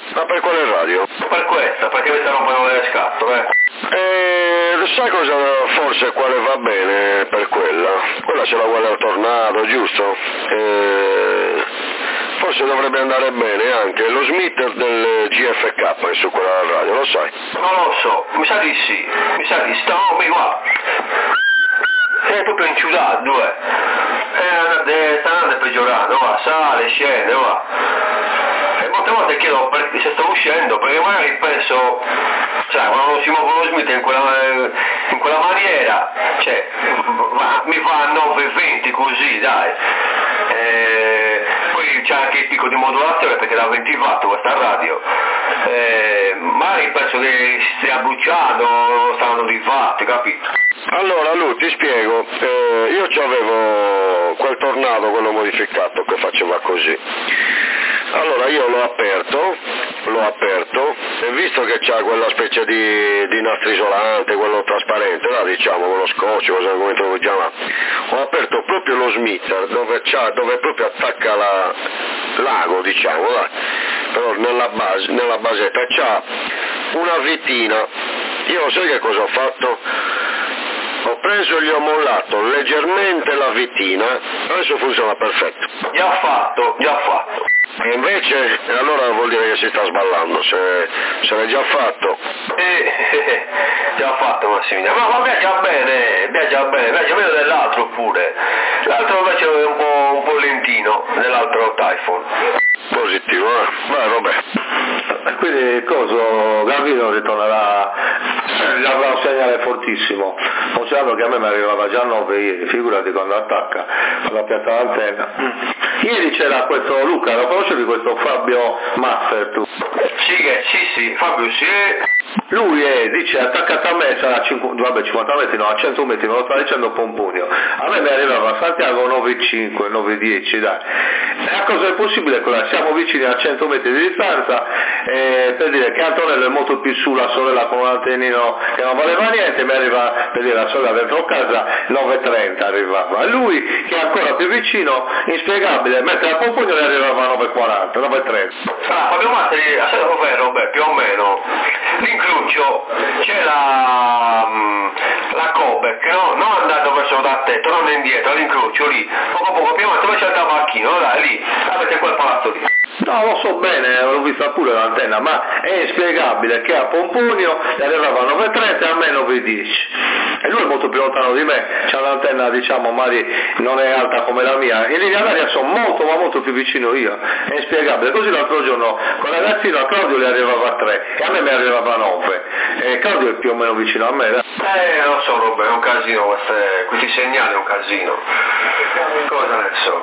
Ma per quale radio? Per questa, perché mi sta rompendo le scatole, sai cosa, forse quale va bene per quella? Quella ce la vuole al Tornado, giusto? Forse dovrebbe andare bene anche lo Smith del GFK su quella radio, lo sai? non lo so, mi sa di sì, mi guarda. È proprio inciudato, sta andando peggiorando, va, sale, scende, va. E molte volte chiedo se sto uscendo, perché magari penso, sai, quando si muove lo Smith in quella maniera, cioè, mi fa 9,20 così, dai. Poi c'è anche il picco di modulazione perché da 20 watt questa radio. Magari penso che si stia bruciando, stanno di watt, capito? Allora Lu, ti spiego, io c'avevo quel Tornado, quello modificato che faceva così. Allora io l'ho aperto e visto che c'ha quella specie di nastro isolante, quello trasparente, là, diciamo, quello scotch, come te lo chiama, ho aperto proprio lo smitter dove proprio attacca l'ago, diciamo, là. Però nella basetta c'ha una vitina. Io sai che cosa ho fatto? Ho preso e gli ho mollato leggermente la vitina, adesso funziona perfetto. Già fatto. E invece, allora vuol dire che si sta sballando, se l'è già fatto. Già fatto Massimiliano, ma viaggia bene, viaggia meglio dell'altro pure. L'altro invece è un po' lentino, dell'altro Typhoon. Positivo, vai vabbè. Quindi coso, Gavino ritornerà, gli avrà un segnale fortissimo, considerando che a me mi arrivava già 9 ieri, figurati quando attacca con la piazza d'antenna. Ieri c'era questo Luca, lo conoscevi questo Fabio Masser tu? Sì, Fabio sì. Lui dice attaccato a me sarà 50 metri, no, a 100 metri, me lo sta dicendo Pompunio. A me mi arrivava a Santiago 9,5, 9,10, dai. E a cosa è possibile quella? Siamo vicini a 100 metri di distanza, per dire che Antonello è molto più su, la sorella con un antennino che non valeva niente, mi arriva, per dire, la sorella dentro casa 9,30 arrivava. Lui che è ancora più vicino, inspiegabile, mentre a Pompunio ne arrivava a 9,40, 9,30. Fabio Mastri, a sé Robè, più o meno. L'incrocio c'è la Cobek, no? Non andando verso da te, tornando indietro, all'incrocio lì, poco più avanti, dove c'è il tabacchino, dai, lì, avete quel palazzo lì. No, lo so bene, l'ho vista pure l'antenna, ma è inspiegabile che a Pompunio gli arrivava a 9,30 e a me 9,10. E lui è molto più lontano di me, c'ha un'antenna, diciamo, magari non è alta come la mia, in linea d'aria sono molto, ma molto più vicino io, è inspiegabile. Così l'altro giorno con il ragazzino a Claudio gli arrivava a 3 e a me mi arrivava a 9, e Claudio è più o meno vicino a me. Non so Robè, è un casino, questi segnali è un casino. Cosa ne so?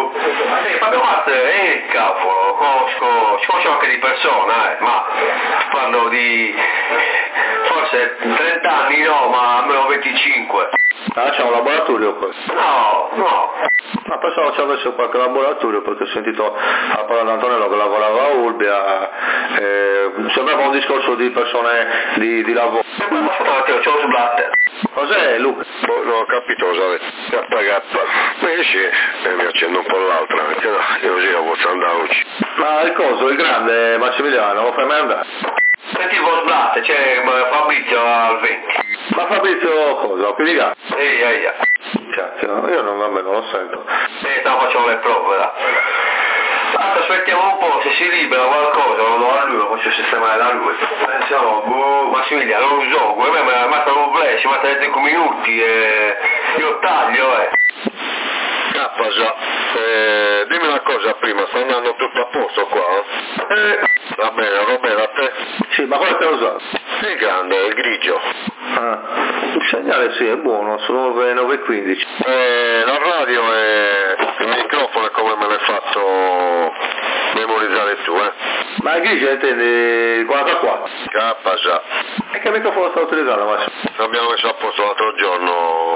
Fabio Mastri, cavolo, conosco anche di persona, ma parlo di forse 30 anni no, ma almeno 25. Ah, c'è un laboratorio qua? No. Ma pensavo ci avesse qualche laboratorio, perché ho sentito a parlare di Antonello che lavorava a Ulbia, sembrava un discorso di persone di lavoro. C'ho lo sblatter. Cos'è Luca? Non ho capito cosa avete. Beh sì, e mi accendo un po' l'altra, anche no, io così la posso andarci. Ma il coso, il grande Massimiliano, lo fai mai andare? Sentivo lo sblatter, c'è Fabrizio al 20. Ma Fabrizio cosa? Qui di là? Ehi. Cazzo, io non lo sento. Facciamo le prove, là. Aspettiamo un po', se si libera qualcosa lo do a lui, lo faccio sistemare da lui. Pensiamo, Massimiliano, non lo so, come me mi manda un flash, mi manda 5 minuti e io taglio, Già, dimmi una cosa prima, sta andando tutto a posto qua? Va bene, a te? Sì, ma come te lo so? È grande, è grigio. Il segnale sì, è buono, sono 9,15. La radio e il microfono è come me l'hai fatto memorizzare tu, Ma il grigio intendi il 44? Già. E che microfono sta utilizzando, Massimo? L'abbiamo messo a posto l'altro giorno,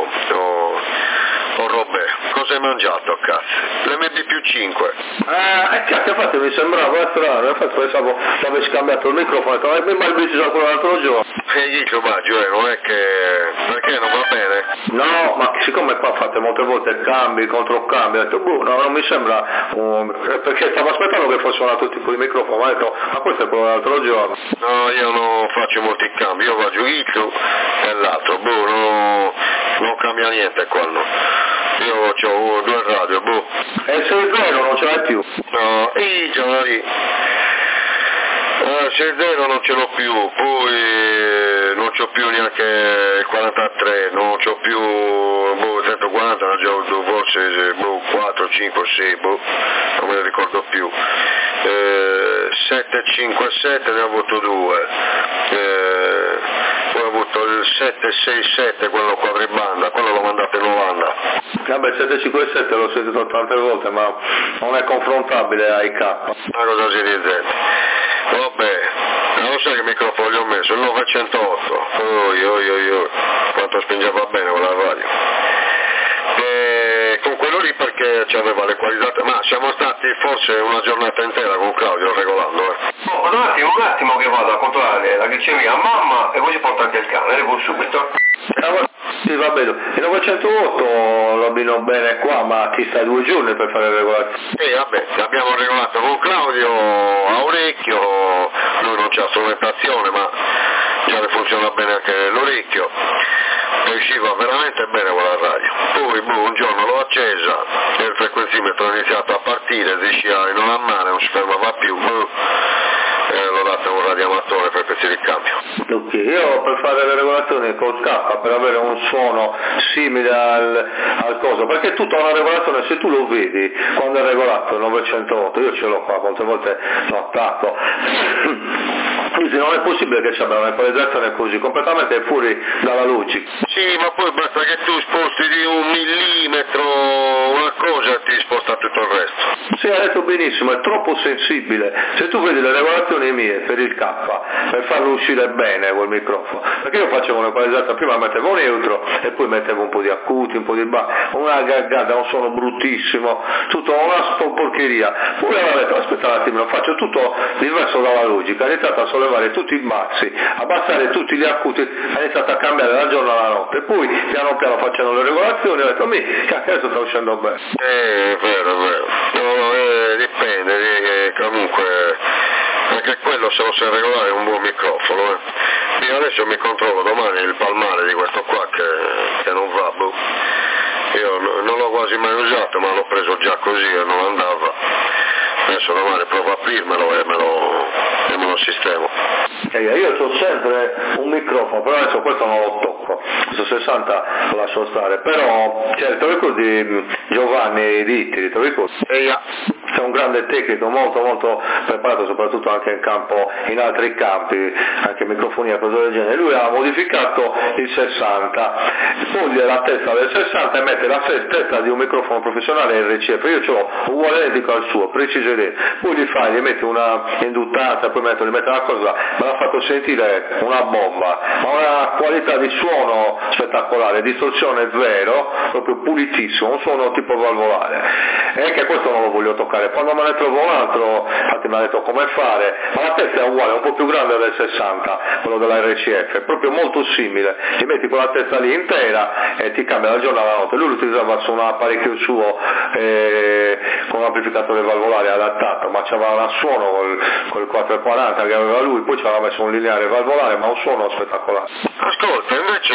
Robè. Cosa hai mangiato, cazzo? L'MB più 5. Cazzo, infatti mi sembrava strano, infatti pensavo che avessi cambiato il microfono, ma il bici già quello l'altro giorno. Io baggio, non è che... perché non va bene? No, ma siccome qua fate molte volte cambi, controcambi, ho detto, no, non mi sembra, perché stavo aspettando che fosse un altro tipo di microfono, ma ho detto, ma questo è quello dell'altro giorno. No, io non faccio molti cambi, io baggio Iccio e l'altro, non cambia niente qua, no. Io ho 2 radio, E il 6.0 non ce l'hai più? No, ce l'ho lì. Se il 0 non ce l'ho più, poi non c'ho più neanche il 43, non c'ho più 140, ne ho già avuto forse 4, 5, 6, non me ne ricordo più. 757 ne ho avuto 2, poi ho avuto il 767, quello quadribanda, quello l'ho mandato in Olanda. Vabbè, il 757 l'ho sentito tante volte, ma non è confrontabile ai K. Una cosa si dice. Vabbè, non lo sai che microfono gli ho messo, il 908, quanto spingeva bene con la radio. E con quello lì perché c'aveva le qualità, ma siamo stati forse una giornata intera con Claudio regolando. Un attimo che vado a controllare la glicemia a mamma e poi ci porto anche il cane, arrivo subito. Sì, va bene, il 908 lo abbino bene qua, ma ti stai 2 giorni per fare le regolazioni. Sì, vabbè, abbiamo regolato con Claudio a orecchio, lui non c'ha strumentazione, ma già le funziona bene anche l'orecchio, e usciva veramente bene con la radio. Poi un giorno l'ho accesa e il frequenzimetro ha iniziato a partire, riusciva in una mano, non si fermava più, e l'ho dato a un radioamatore per questi ricambio. Ok, io per fare le regolazioni col K, per avere un suono simile al coso, perché tutta una regolazione, se tu lo vedi quando è regolato il 908, io ce l'ho qua, quante volte lo attacco, quindi non è possibile che ci abbia un'equalizzazione così, completamente fuori dalla logica. Sì, ma poi basta che tu sposti di 1 millimetro una cosa e ti sposta tutto il resto. Sì, ha detto benissimo, è troppo sensibile. Se tu vedi le regolazioni mie per il K, per farlo uscire bene col microfono, perché io facevo un'equalizzata, prima mettevo neutro e poi mettevo un po' di acuti, un po' di una gaggata, un suono bruttissimo, tutto una porcheria. Poi avevo detto, aspetta un attimo, faccio tutto diverso dalla logica, ho iniziato a sollevare tutti i bassi, abbassare tutti gli acuti, ho iniziato a cambiare dal giorno alla notte, poi piano piano facendo le regolazioni ho detto, adesso sta uscendo bene. È vero. Dipende, comunque, anche quello se lo sai regolare è un buon microfono. Io adesso mi controllo domani il palmare di questo qua che non va, Io non l'ho quasi mai usato, ma l'ho preso già così e non andava. Adesso domani provo a aprirmelo e me lo sistemo. Io ho sempre un microfono, però adesso questo non lo tocco, questo 60 lo lascio stare, però certo ricordi Giovanni Ritti, te lo ricordi? C'è un grande tecnico molto molto preparato, soprattutto anche in altri campi, anche microfonia e cose del genere. Lui ha modificato il 60, toglie la testa del 60 e mette la testa di un microfono professionale RCF. Io ce l'ho uguale identico al suo, preciso identico. Poi gli mette una induttata, poi gli mette una cosa, me l'ha fatto sentire una bomba, ma una qualità di suono spettacolare, distorsione zero, proprio pulitissimo, un suono tipo valvolare. E anche questo non lo voglio toccare. Quando me ne trovo un altro, infatti mi ha detto come fare, ma la testa è uguale, è un po' più grande del 60, quello della RCF, è proprio molto simile, ti metti quella testa lì intera e ti cambia dal giorno alla notte. Lui lo utilizzava su un apparecchio suo con un amplificatore valvolare adattato, ma c'aveva un suono col 440 che aveva lui, poi ci aveva messo un lineare valvolare, ma un suono spettacolare. Ascolta, invece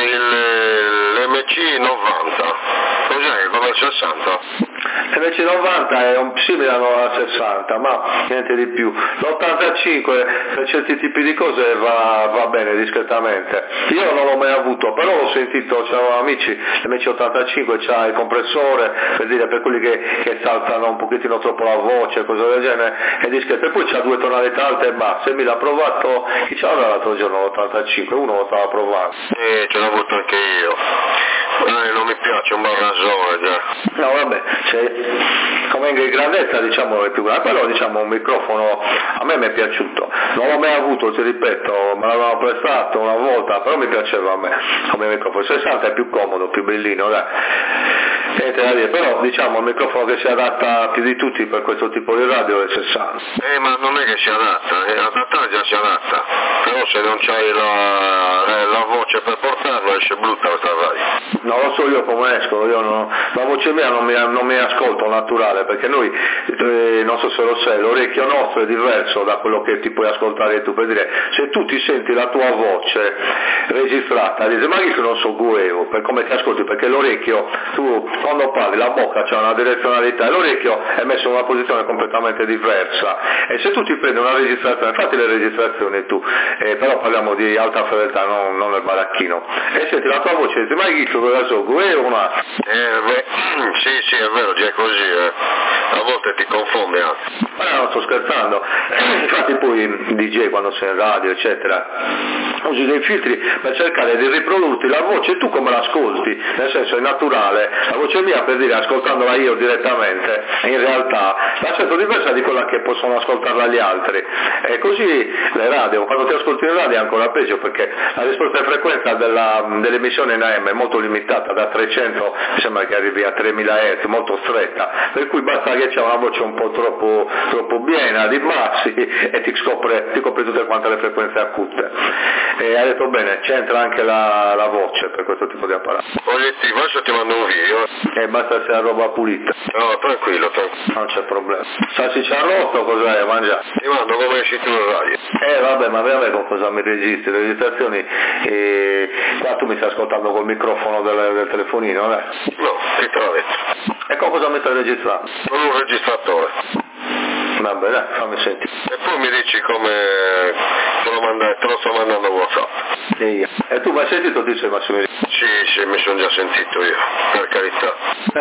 l'MC90, cos'è? Come il 60? L'MC90 è simile al 60, ma niente di più. L'85 per certi tipi di cose va bene discretamente. Io non l'ho mai avuto, però l'ho sentito, c'erano amici, l'MC85 c'ha il compressore, per quelli che saltano un pochettino troppo la voce, cose del genere, è discreto. E poi c'ha 2 tonalità alte e basse, e mi l'ha provato, chi c'era l'altro giorno l'85, uno lo stava provando. Ce l'ho avuto anche io. Non mi piace, un barrasone già. No vabbè, come in grandezza diciamo è più grande, però diciamo un microfono a me mi è piaciuto, non l'ho mai avuto, ti ripeto, me l'avevano prestato una volta, però mi piaceva a me come microfono. Il 60 è più comodo, più bellino, dai. Niente da dire, però diciamo il microfono che si adatta più di tutti per questo tipo di radio è il 60. Ma non è che si adatta, adattare già si adatta, però no se non c'hai la voce per portarlo esce brutta questa radio. Non lo so io come esco, la voce mia non mi ascolto naturale, perché noi, non so se lo sai, l'orecchio nostro è diverso da quello che ti puoi ascoltare tu, per dire, se tu ti senti la tua voce registrata, dici ma io non so guevo, per come ti ascolti, perché l'orecchio, tu quando parli la bocca c'ha una direzionalità e l'orecchio è messo in una posizione completamente diversa, e se tu ti prendi una registrazione, fatti le registrazioni tu, però parliamo di alta fedeltà, non nel baracchino, e senti la tua voce e dici ma io cosa so guevo, ma sì è vero, già è così, a volte ti confonde anche. Ma non sto scherzando, infatti poi DJ quando sei in radio eccetera usi dei filtri per cercare di riprodurti la voce tu come l'ascolti, nel senso è naturale, la voce mia per dire ascoltandola io direttamente in realtà la sento diversa di quella che possono ascoltarla gli altri, e così le radio, quando ti ascolti in radio è ancora peggio perché la risposta di frequenza dell'emissione in AM è molto limitata, da 300 mi sembra che arrivi a 3000 Hz, molto stretta, per cui basta che c'è una voce un po' troppo piena di bassi e ti copre tutte quante le frequenze acute. E hai detto bene, c'entra anche la voce per questo tipo di apparato. Oggettivo, adesso ti mando un video. Basta sia roba pulita. No, tranquillo. Non c'è problema. Salsiccia arrosto cos'è? Mangia. Ti mando come esci tu in radio. Vabbè, ma veramente con cosa mi registri? Le registrazioni, qua tu mi stai ascoltando col microfono del telefonino, No, che te l'ho detto. E con cosa mi stai registrando? Con un registratore. Vabbè, dai, fammi sentire. E poi mi dici come te lo sto mandando a WhatsApp. E tu mi hai sentito, ti sei Massimiliano? Sì, mi sono già sentito io, per carità.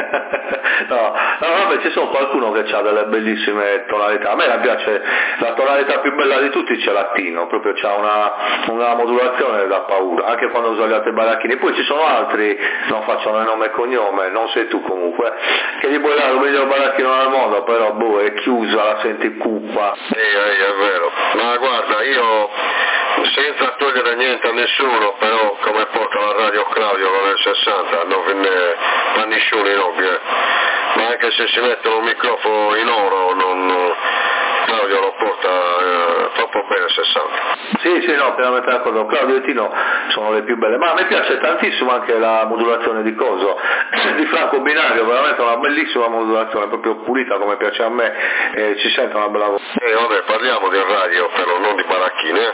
No, vabbè, ci sono qualcuno che ha delle bellissime tonalità. A me piace, la tonalità più bella di tutti c'è latino, proprio c'ha una modulazione da paura, anche quando usa gli altri baracchini. Poi ci sono altri, non faccio nome e cognome, non sei tu comunque, che gli puoi dare il miglior baracchino al mondo, però è chiusa, la senti cupa. Sì, è vero. Ma guarda, io senza togliere niente a nessuno, però come porta la radio Claudio con il 60, non fa nessuno in ovvio. Ma anche se si mettono un microfono in oro, Claudio lo porta troppo bene il 60. Sì, no, pienamente d'accordo. Claudio e Tino sono le più belle, ma a me piace tantissimo anche la modulazione di coso, di Franco Binario, veramente una bellissima modulazione, proprio pulita come piace a me, ci sente una bella voce. Vabbè, parliamo di radio però, non di baracchine.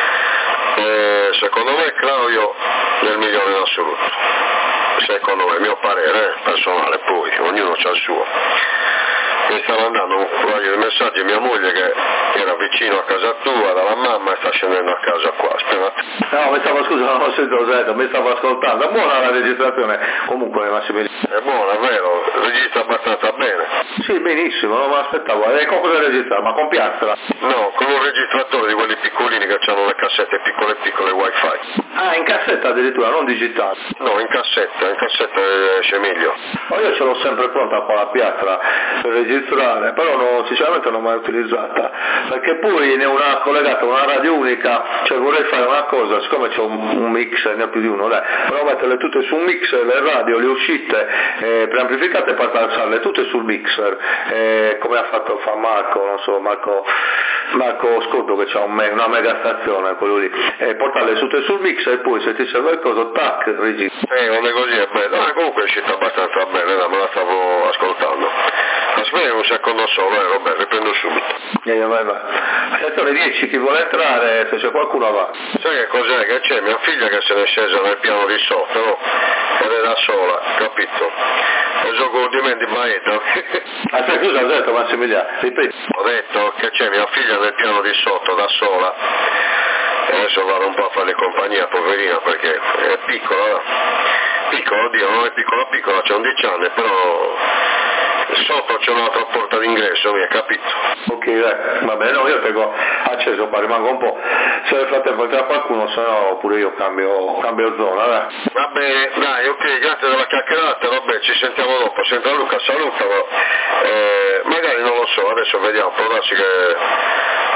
Secondo me Claudio è il migliore in assoluto, secondo me, mio parere personale, poi ognuno ha il suo. Mi sta mandando un paio di messaggi mia moglie che era vicino a casa tua dalla mamma e sta scendendo a casa qua, aspetta. No, mi stavo ascoltando, è buona la registrazione, comunque Massimiliano. È buona, è vero, registra abbastanza bene. Sì, benissimo, non mi aspettavo, e con cosa registra? Ma con piastra? No, con un registratore di quelli piccolini che hanno le cassette piccole wifi. Ah, in cassetta addirittura, non digitale? No, in cassetta esce meglio. Ma io ce l'ho sempre pronta qua la piastra per registrare, però sinceramente non l'ho mai utilizzata, perché poi ne ho collegata una radio unica, cioè vorrei fare una cosa, siccome c'è un mixer, ne ho più di uno, però metterle tutte su un mixer, le radio, le uscite preamplificate e poi alzarle tutte sul mixer, come ha fatto Marco, non so, Marco Scotto che c'ha una mega stazione, quello lì, portarle tutte sul mixer e poi se ti serve il coso, tac, registra. Non è così, è bello. Comunque è uscita abbastanza bene, me la stavo ascoltando. Aspetta un secondo solo, vabbè, riprendo subito. Vai. Attenzione, 10, chi vuole entrare, se c'è qualcuno va. Sai che cos'è? Che c'è mia figlia che se n'è scesa nel piano di sotto, no? Ed è da sola, capito? E gioco di me di maeta. Aspetta, scusa, ho detto Massimiliano, ripeti. Ho detto che c'è mia figlia nel piano di sotto, da sola. E adesso vado un po' a farle compagnia, poverina, perché è piccola. Piccola, oddio, non è piccola, c'è 11 anni, però sotto c'è un'altra porta d'ingresso, mi hai capito? Ok, va bene, io tengo acceso, qua rimango un po', se nel frattempo entra qualcuno, se no pure io cambio zona, dai. Va bene, dai, ok, grazie della chiacchierata, vabbè, ci sentiamo dopo, senta Luca, salutalo, magari non lo so, adesso vediamo, può darsi che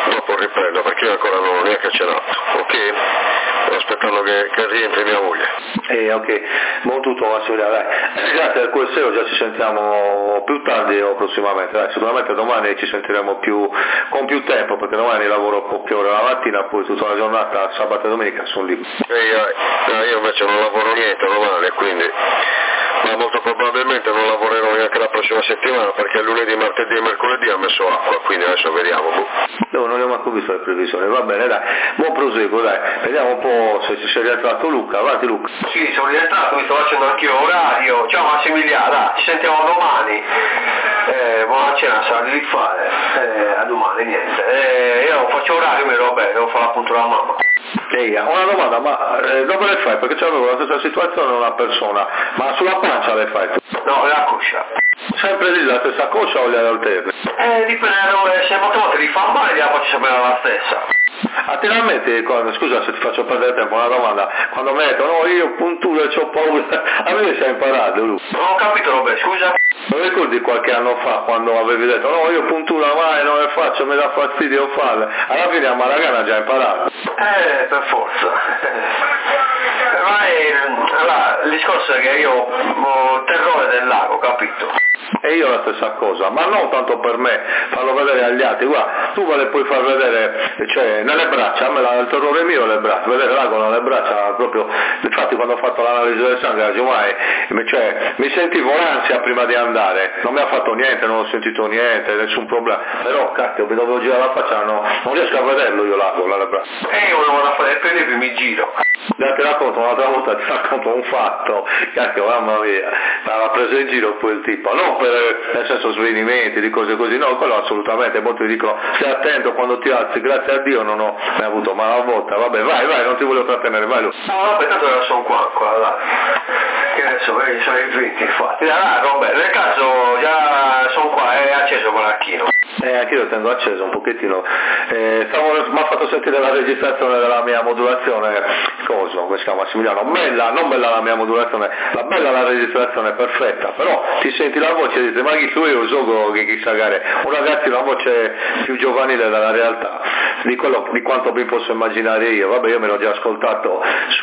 dopo riprendo, perché io ancora non ho neanche cenato, ok? Sto aspettando che rientri mia moglie. Ok, buon tutto Massimiliano, dai. Grazie al QSO, già ci sentiamo più tardi o prossimamente, dai, sicuramente domani ci sentiremo con più tempo, perché domani lavoro poche ore la mattina, poi tutta la giornata, sabato e domenica sono libero. Io invece non lavoro niente domani, quindi ma molto probabilmente non lavorerò neanche la prossima settimana, perché lunedì, martedì e mercoledì ha messo acqua, quindi adesso vediamo. No, non ho manco visto le previsioni, va bene, dai, buon proseguo, dai, vediamo un po' se ci sei rientrato Luca, avanti Luca. Sì, sono rientrato, mi sto facendo anch'io orario, ciao Massimiliano, dai, ci sentiamo domani, buona cena, sarà di rifare, a domani, niente, io faccio orario, mi va bene, devo fare appunto la mamma. Una domanda, ma dove le fai? Perché c'avevo la stessa situazione una persona, ma sulla pancia le fai? No, la coscia. Sempre lì la stessa coscia o le alterne? Dipende da dove, se molte volte li fa male, la faccio sempre la stessa. Attivamente, scusa se ti faccio perdere tempo, una domanda, quando mi detto no io punture c'ho paura, a me sei imparato lui. Non ho capito Robert, scusa? Non ricordi qualche anno fa quando avevi detto no io puntura mai non le faccio, mi dà fastidio farle, alla fine a Maragana già imparato. Per forza. Allora, il discorso è che io ho terrore del lago, capito? E io la stessa cosa, ma non tanto per me, farlo vedere agli altri, guarda, tu me le puoi far vedere, cioè nelle braccia, a me il terrore mio le braccia, vedere l'ago nelle braccia proprio, infatti quando ho fatto l'analisi del sangue, mi sentivo l'ansia prima di andare, non mi ha fatto niente, non ho sentito niente, nessun problema, però cacchio, mi dovevo girare la faccia, non riesco a vederlo io l'ago nelle braccia. E io non vado a fare per esempio mi giro. Ti racconto un'altra volta, ti racconto un fatto, cacchio mamma mia, l'ha preso in giro quel tipo, non per nel senso svenimenti, di cose così, no, quello assolutamente, molti dicono stai attento quando ti alzi, grazie a Dio non ho mai avuto male a volta, vabbè vai, non ti voglio trattenere, vai Luca. No, vabbè, tanto ora sono qua, là. Che adesso sono i 20 infatti. Vabbè, nel caso già sono qua, è acceso con l'archino. Anche io tengo acceso un pochettino, mi ha fatto sentire la registrazione della mia modulazione, come si chiama Massimiliano, non bella la mia modulazione, la bella la registrazione perfetta, però ti senti la voce e dici ma chi tu io so che chissà gare, un ragazzino una voce più giovanile dalla realtà, di quanto mi posso immaginare io, vabbè io me l'ho già ascoltato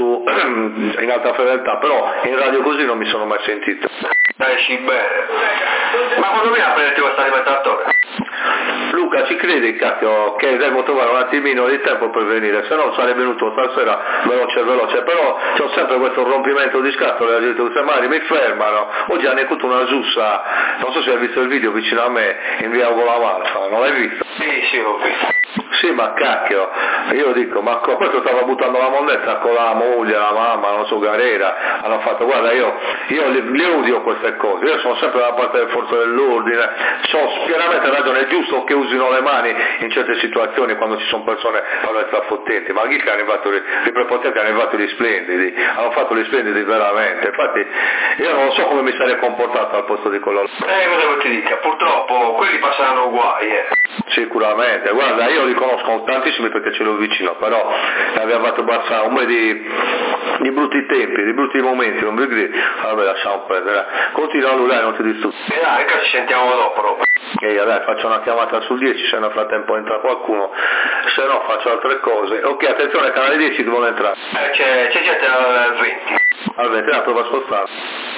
in alta fedeltà, però in radio così non mi sono mai sentito. Esci bene, ma quando viene a prenderti questo alimentatore? Luca ci credi cacchio che devo trovare un attimino di tempo per venire, se no sarei venuto stasera veloce, però c'ho sempre questo rompimento di scatole, la gente tutte mani mi fermano, oggi hanno avuto una giussa, non so se hai visto il video vicino a me in via Volamalfa, non l'hai visto? Sì, l'ho visto. Sì, ma cacchio, io dico, ma questo stava buttando la moneta con la moglie, la mamma, non so, Garera, hanno fatto, guarda io le odio queste cose, io sono sempre dalla parte delle forze dell'ordine, ho pienamente ragione, è giusto che usino le mani in certe situazioni quando ci sono persone strafottenti, ma chi che hanno fatto i prepotenti hanno fatto gli splendidi, hanno fatto gli splendidi veramente, infatti io non so come mi sarei comportato al posto di quello. Cosa vuoi ti dica, purtroppo quelli passeranno guai, Sicuramente, guarda io li conosco tantissimi perché ce l'ho vicino, però abbiamo fatto passare un po' di brutti tempi, di brutti momenti, non vi credi? Vabbè lasciamo perdere, continua lui dai, non ti disturbi. Dai, che ci sentiamo dopo. Dai, faccio una chiamata sul 10 se nel frattempo entra qualcuno, se no faccio altre cose. Ok, attenzione, canale 10 devono entrare. C'è gente al 20. Al 20, prova a spostare.